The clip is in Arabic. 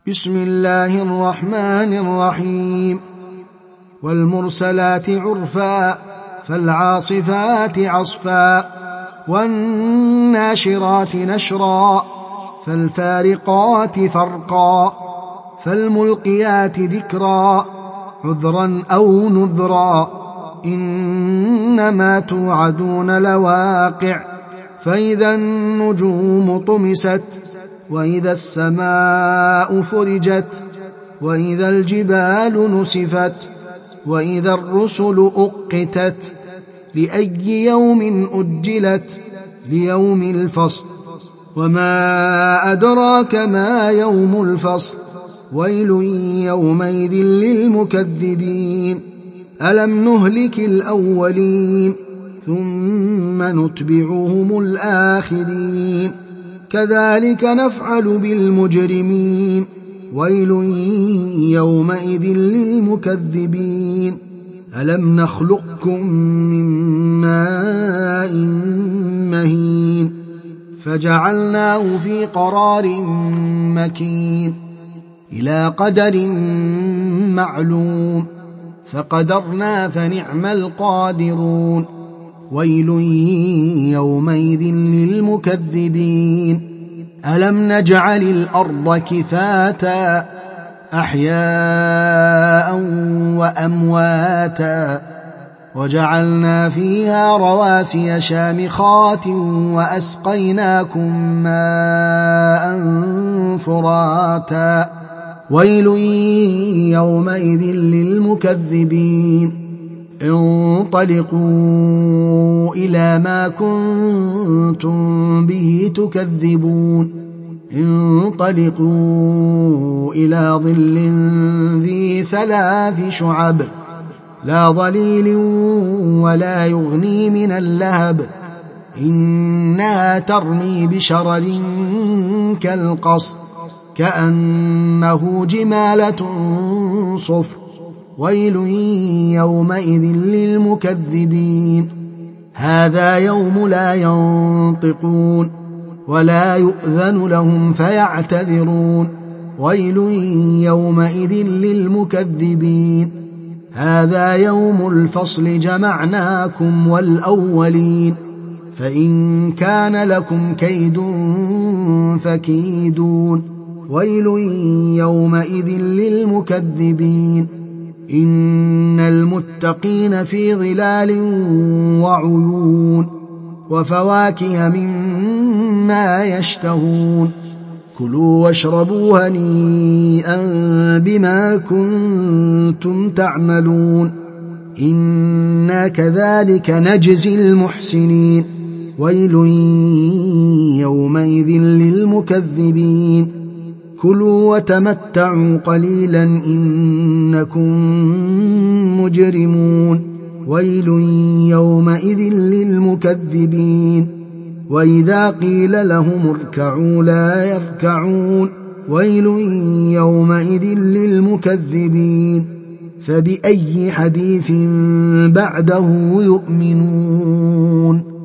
بسم الله الرحمن الرحيم والمرسلات عرفا فالعاصفات عصفا والناشرات نشرا فالفارقات فرقا فالملقيات ذكرا عذرا أو نذرا إنما توعدون لواقع فإذا النجوم طمست وإذا السماء فرجت وإذا الجبال نسفت وإذا الرسل أقتت لأي يوم أجلت ليوم الفصل وما أدراك ما يوم الفصل ويل يومئذ للمكذبين ألم نهلك الأولين ثم نتبعهم الآخرين كذلك نفعل بالمجرمين ويل يومئذ للمكذبين ألم نخلقكم من ماء مهين فجعلناه في قرار مكين إلى قدر معلوم فقدرنا فنعم القادرون ويل يومئذ للمكذبين ألم نجعل الأرض كفاتا أحياء وأمواتا وجعلنا فيها رواسي شامخات وأسقيناكم ماء فراتا ويل يومئذ للمكذبين انطلقوا إلى ما كنتم به تكذبون انطلقوا إلى ظل ذي 3 شعب لا ظليل ولا يغني من اللهب إنها ترمي بشرر كالقصر كأنه جمالة صفر ويل يومئذ للمكذبين هذا يوم لا ينطقون ولا يؤذن لهم فيعتذرون ويل يومئذ للمكذبين هذا يوم الفصل جمعناكم والأولين فإن كان لكم كيد فكيدون ويل يومئذ للمكذبين إن المتقين في ظلال وعيون وفواكه مما يشتهون كلوا واشربوا هنيئا بما كنتم تعملون إنا كذلك نجزي المحسنين ويل يومئذ للمكذبين كلوا وتمتعوا قليلا إنكم مجرمون ويل يومئذ للمكذبين وإذا قيل لهم اركعوا لا يركعون ويل يومئذ للمكذبين فبأي حديث بعده يؤمنون